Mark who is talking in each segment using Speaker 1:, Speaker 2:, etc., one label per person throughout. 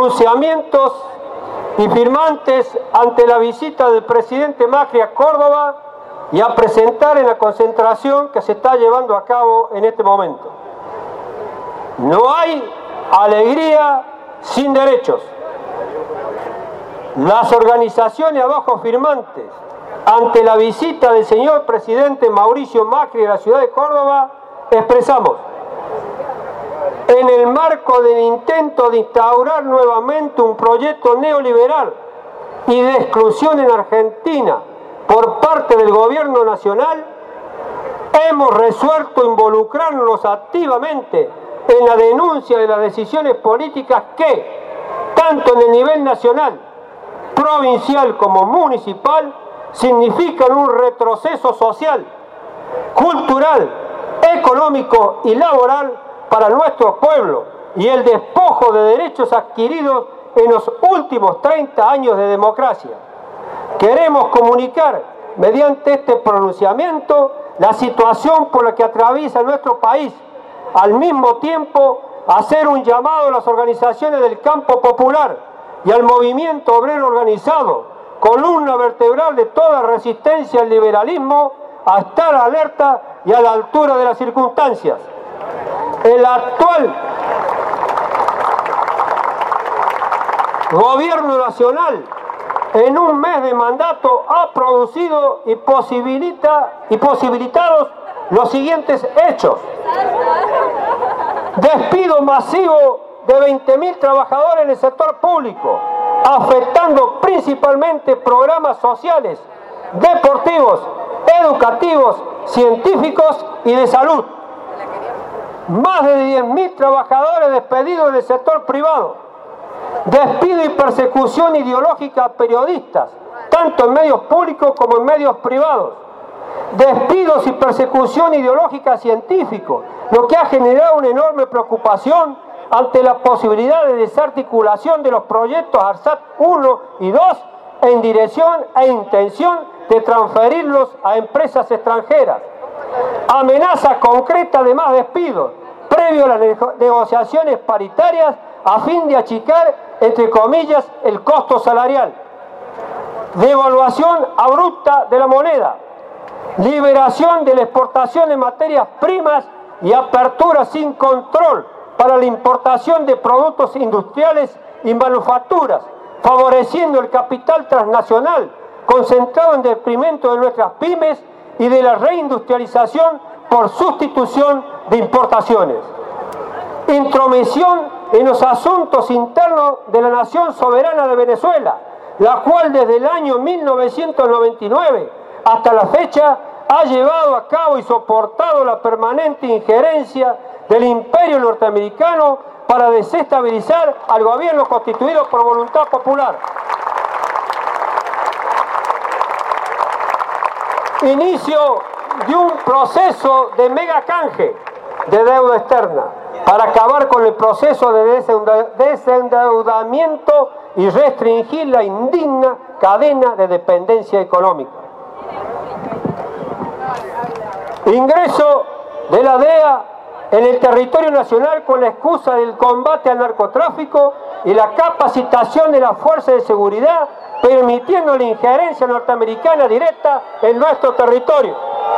Speaker 1: pronunciamientos y firmantes ante la visita del presidente Macri a Córdoba y a presentar en la concentración que se está llevando a cabo en este momento. No hay alegría sin derechos. Las organizaciones abajo firmantes ante la visita del señor presidente Mauricio Macri a la ciudad de Córdoba expresamos: en el marco del intento de instaurar nuevamente un proyecto neoliberal y de exclusión en Argentina por parte del gobierno nacional, hemos resuelto involucrarnos activamente en la denuncia de las decisiones políticas que, tanto en el nivel nacional, provincial como municipal, significan un retroceso social, cultural, económico y laboral para nuestro pueblo y el despojo de derechos adquiridos en los últimos 30 años de democracia. Queremos comunicar mediante este pronunciamiento la situación por la que atraviesa nuestro país, al mismo tiempo hacer un llamado a las organizaciones del campo popular y al movimiento obrero organizado, columna vertebral de toda resistencia al liberalismo, a estar alerta y a la altura de las circunstancias. El actual gobierno nacional, en un mes de mandato, ha producido y posibilitado los siguientes hechos: despido masivo de 20.000 trabajadores en el sector público, afectando principalmente programas sociales, deportivos, educativos, científicos y de salud. Más de 10.000 trabajadores despedidos del sector privado. Despido y persecución ideológica a periodistas, tanto en medios públicos como en medios privados. Despidos y persecución ideológica a científicos, lo que ha generado una enorme preocupación ante la posibilidad de desarticulación de los proyectos ARSAT 1 y 2 en dirección e intención de transferirlos a empresas extranjeras. Amenaza concreta de más despidos, previo a las negociaciones paritarias a fin de achicar, entre comillas, el costo salarial. Devaluación abrupta de la moneda. Liberación de la exportación de materias primas y apertura sin control para la importación de productos industriales y manufacturas, favoreciendo el capital transnacional concentrado en detrimento de nuestras pymes y de la reindustrialización por sustitución de importaciones. Intromisión en los asuntos internos de la nación soberana de Venezuela, la cual desde el año 1999 hasta la fecha ha llevado a cabo y soportado la permanente injerencia del imperio norteamericano para desestabilizar al gobierno constituido por voluntad popular. Inicio de un proceso de mega canje de deuda externa para acabar con el proceso de desendeudamiento y restringir la indigna cadena de dependencia económica. Ingreso de la DEA en el territorio nacional con la excusa del combate al narcotráfico y la capacitación de las fuerzas de seguridad, permitiendo la injerencia norteamericana directa en nuestro territorio.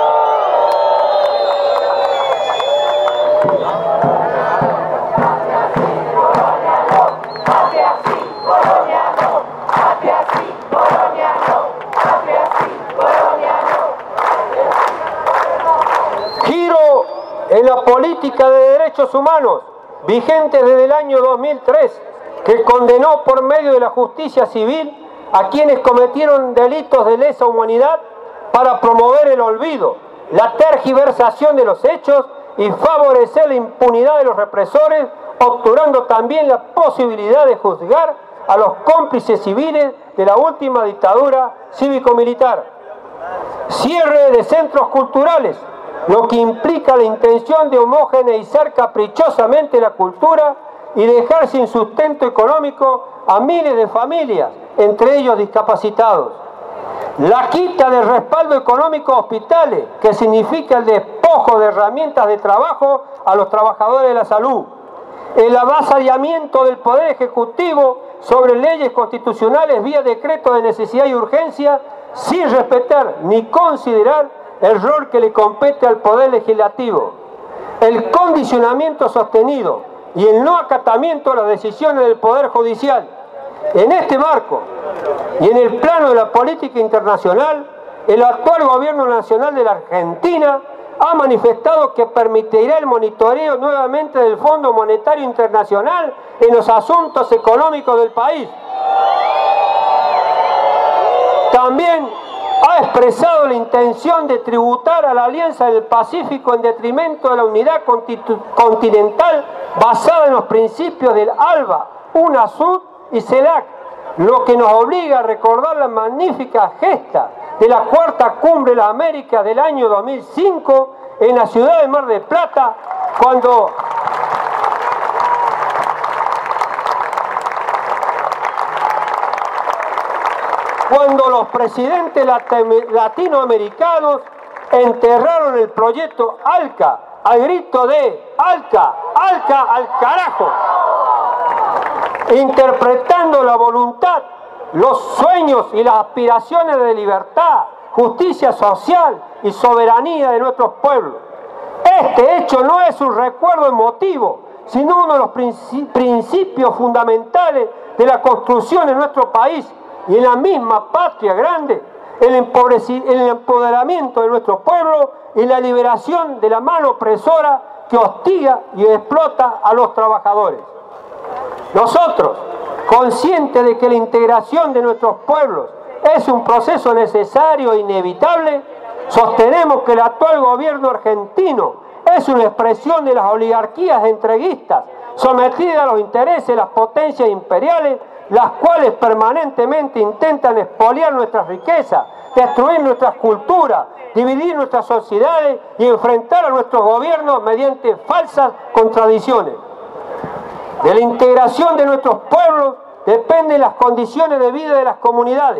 Speaker 1: Giro en la política de derechos humanos vigente desde el año 2003, que condenó por medio de la justicia civil a quienes cometieron delitos de lesa humanidad para promover el olvido, la tergiversación de los hechos y favorecer la impunidad de los represores, obturando también la posibilidad de juzgar a los cómplices civiles de la última dictadura cívico-militar. Cierre de centros culturales, lo que implica la intención de homogeneizar caprichosamente la cultura y dejar sin sustento económico a miles de familias, entre ellos discapacitados. La quita del respaldo económico a hospitales, que significa el despojo de herramientas de trabajo a los trabajadores de la salud. el avasallamiento del Poder Ejecutivo sobre leyes constitucionales vía decreto de necesidad y urgencia, sin respetar ni considerar el rol que le compete al Poder Legislativo, el condicionamiento sostenido y el no acatamiento a las decisiones del Poder Judicial. En este marco y en el plano de la política internacional, el actual Gobierno Nacional de la Argentina ha manifestado que permitirá el monitoreo nuevamente del Fondo Monetario Internacional en los asuntos económicos del país. También ha expresado la intención de tributar a la Alianza del Pacífico en detrimento de la unidad continental basada en los principios del ALBA, UNASUR y CELAC, lo que nos obliga a recordar la magnífica gesta de la Cuarta Cumbre de la América del año 2005 en la ciudad de Mar del Plata, cuando los presidentes latinoamericanos enterraron el proyecto ALCA al grito de ALCA, ALCA al carajo, interpretando la voluntad, los sueños y las aspiraciones de libertad, justicia social y soberanía de nuestros pueblos. Este hecho no es un recuerdo emotivo, sino uno de los principios fundamentales de la construcción de nuestro país y en la misma patria grande, el empoderamiento de nuestro pueblo y la liberación de la mano opresora que hostiga y explota a los trabajadores. Nosotros, conscientes de que la integración de nuestros pueblos es un proceso necesario e inevitable, sostenemos que el actual gobierno argentino es una expresión de las oligarquías entreguistas sometidas a los intereses de las potencias imperiales, las cuales permanentemente intentan expoliar nuestras riquezas, destruir nuestras culturas, dividir nuestras sociedades y enfrentar a nuestros gobiernos mediante falsas contradicciones. De la integración de nuestros pueblos dependen las condiciones de vida de las comunidades,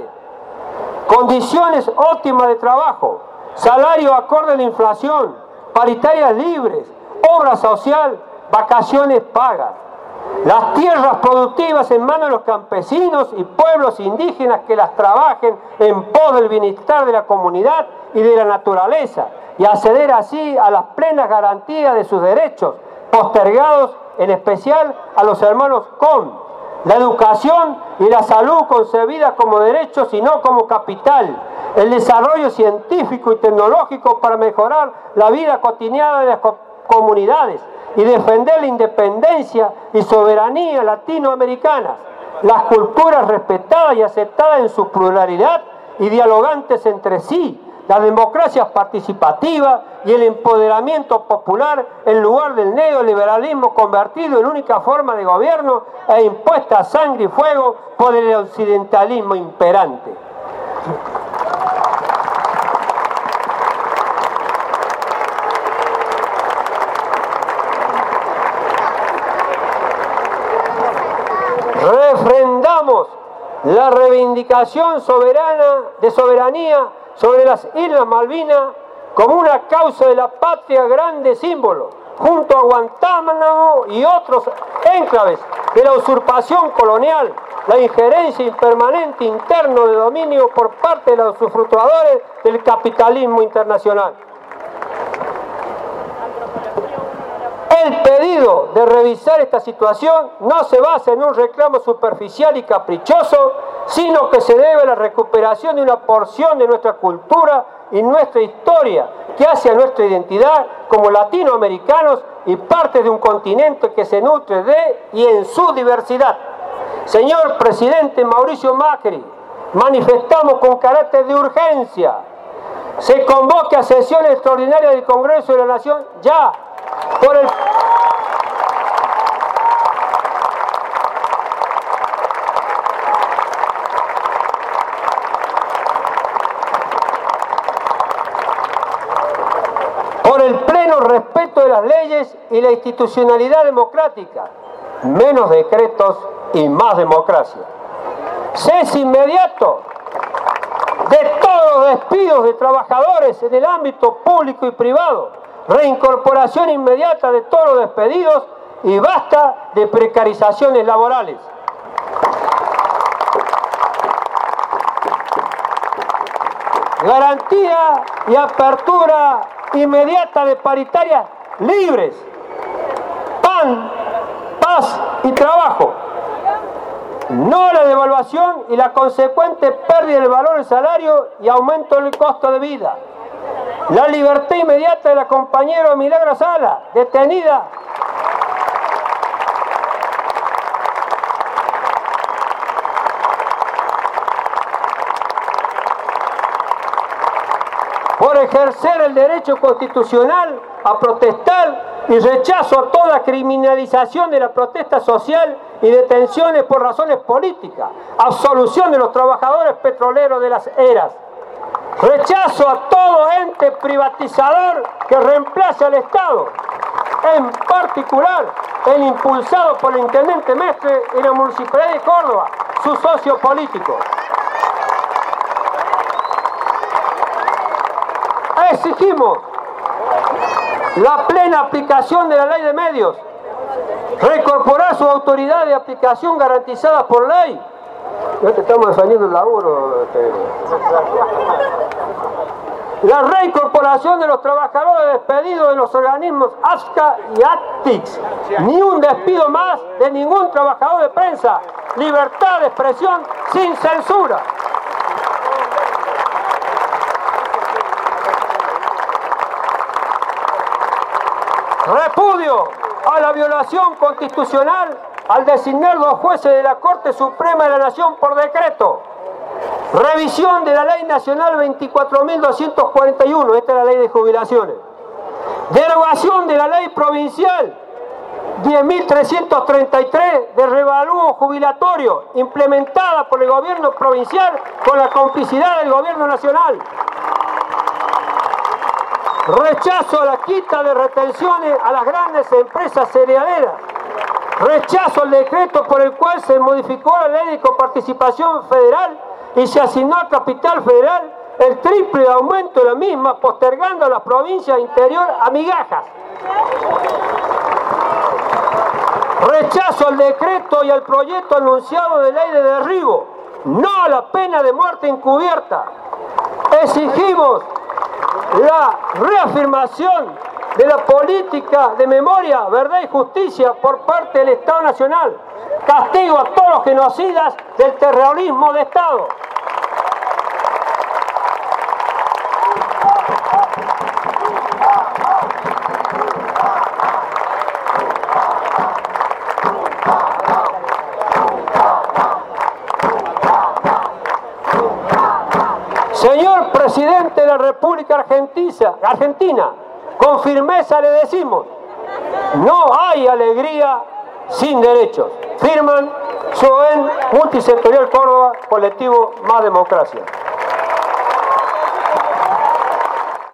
Speaker 1: condiciones óptimas de trabajo, salario acorde a la inflación, paritarias libres, obra social, vacaciones pagas. Las tierras productivas en manos de los campesinos y pueblos indígenas que las trabajen en pos del bienestar de la comunidad y de la naturaleza y acceder así a las plenas garantías de sus derechos, postergados en especial a los hermanos COM. La educación y la salud concebidas como derechos y no como capital. El desarrollo científico y tecnológico para mejorar la vida cotidiana de las comunidades y defender la independencia y soberanía latinoamericanas. Las culturas respetadas y aceptadas en su pluralidad y dialogantes entre sí. La democracia participativa y el empoderamiento popular en lugar del neoliberalismo convertido en única forma de gobierno e impuesta a sangre y fuego por el occidentalismo imperante. Refrendamos la reivindicación de soberanía sobre las Islas Malvinas como una causa de la patria grande símbolo, junto a Guantánamo y otros enclaves de la usurpación colonial, la injerencia impermanente interno de dominio por parte de los usufructuadores del capitalismo internacional. El pedido de revisar esta situación no se basa en un reclamo superficial y caprichoso, sino que se debe a la recuperación de una porción de nuestra cultura y nuestra historia, que hace a nuestra identidad como latinoamericanos y parte de un continente que se nutre de y en su diversidad. Señor presidente Mauricio Macri, manifestamos con carácter de urgencia. Se convoque a sesión extraordinaria del Congreso de la Nación ya, por el pleno respeto de las leyes y la institucionalidad democrática, menos decretos y más democracia. Cese inmediato de todos los despidos de trabajadores en el ámbito público y privado, reincorporación inmediata de todos los despedidos y basta de precarizaciones laborales. Garantía y apertura inmediata de paritarias libres. Pan, paz y trabajo. No la devaluación y la consecuente pérdida del valor del salario y aumento del costo de vida. La libertad inmediata de la compañera Milagro Sala, detenida por ejercer el derecho constitucional a protestar y rechazo a toda criminalización de la protesta social y detenciones por razones políticas, absolución de los trabajadores petroleros de las eras, rechazo a todo ente privatizador que reemplace al Estado, en particular el impulsado por el intendente Mestre en la Municipalidad de Córdoba, su socio político. Exigimos la plena aplicación de la ley de medios, reincorporar su autoridad de aplicación garantizada por ley. Ya te estamos defendiendo el laburo. La reincorporación de los trabajadores despedidos de los organismos AFSCA y ATIX. Ni un despido más de ningún trabajador de prensa. Libertad de expresión sin censura. Repudio a la violación constitucional al designar 2 jueces de la Corte Suprema de la Nación por decreto. Revisión de la Ley Nacional 24.241, esta es la ley de jubilaciones. Derogación de la Ley Provincial 10.333 de revalúo jubilatorio, implementada por el gobierno provincial con la complicidad del gobierno nacional. Rechazo a la quita de retenciones a las grandes empresas cerealeras. Rechazo al decreto por el cual se modificó la ley de coparticipación federal y se asignó al capital federal el triple aumento de la misma, postergando a las provincias interior a migajas. Rechazo al decreto y al proyecto anunciado de ley de derribo. No a la pena de muerte encubierta. Exigimos la reafirmación de la política de memoria, verdad y justicia por parte del Estado Nacional. Castigo a todos los genocidas del terrorismo de Estado. Señor presidente de la República Argentina, con firmeza le decimos, no hay alegría sin derechos. Firman SOEN Multisectorial Córdoba, colectivo Más Democracia.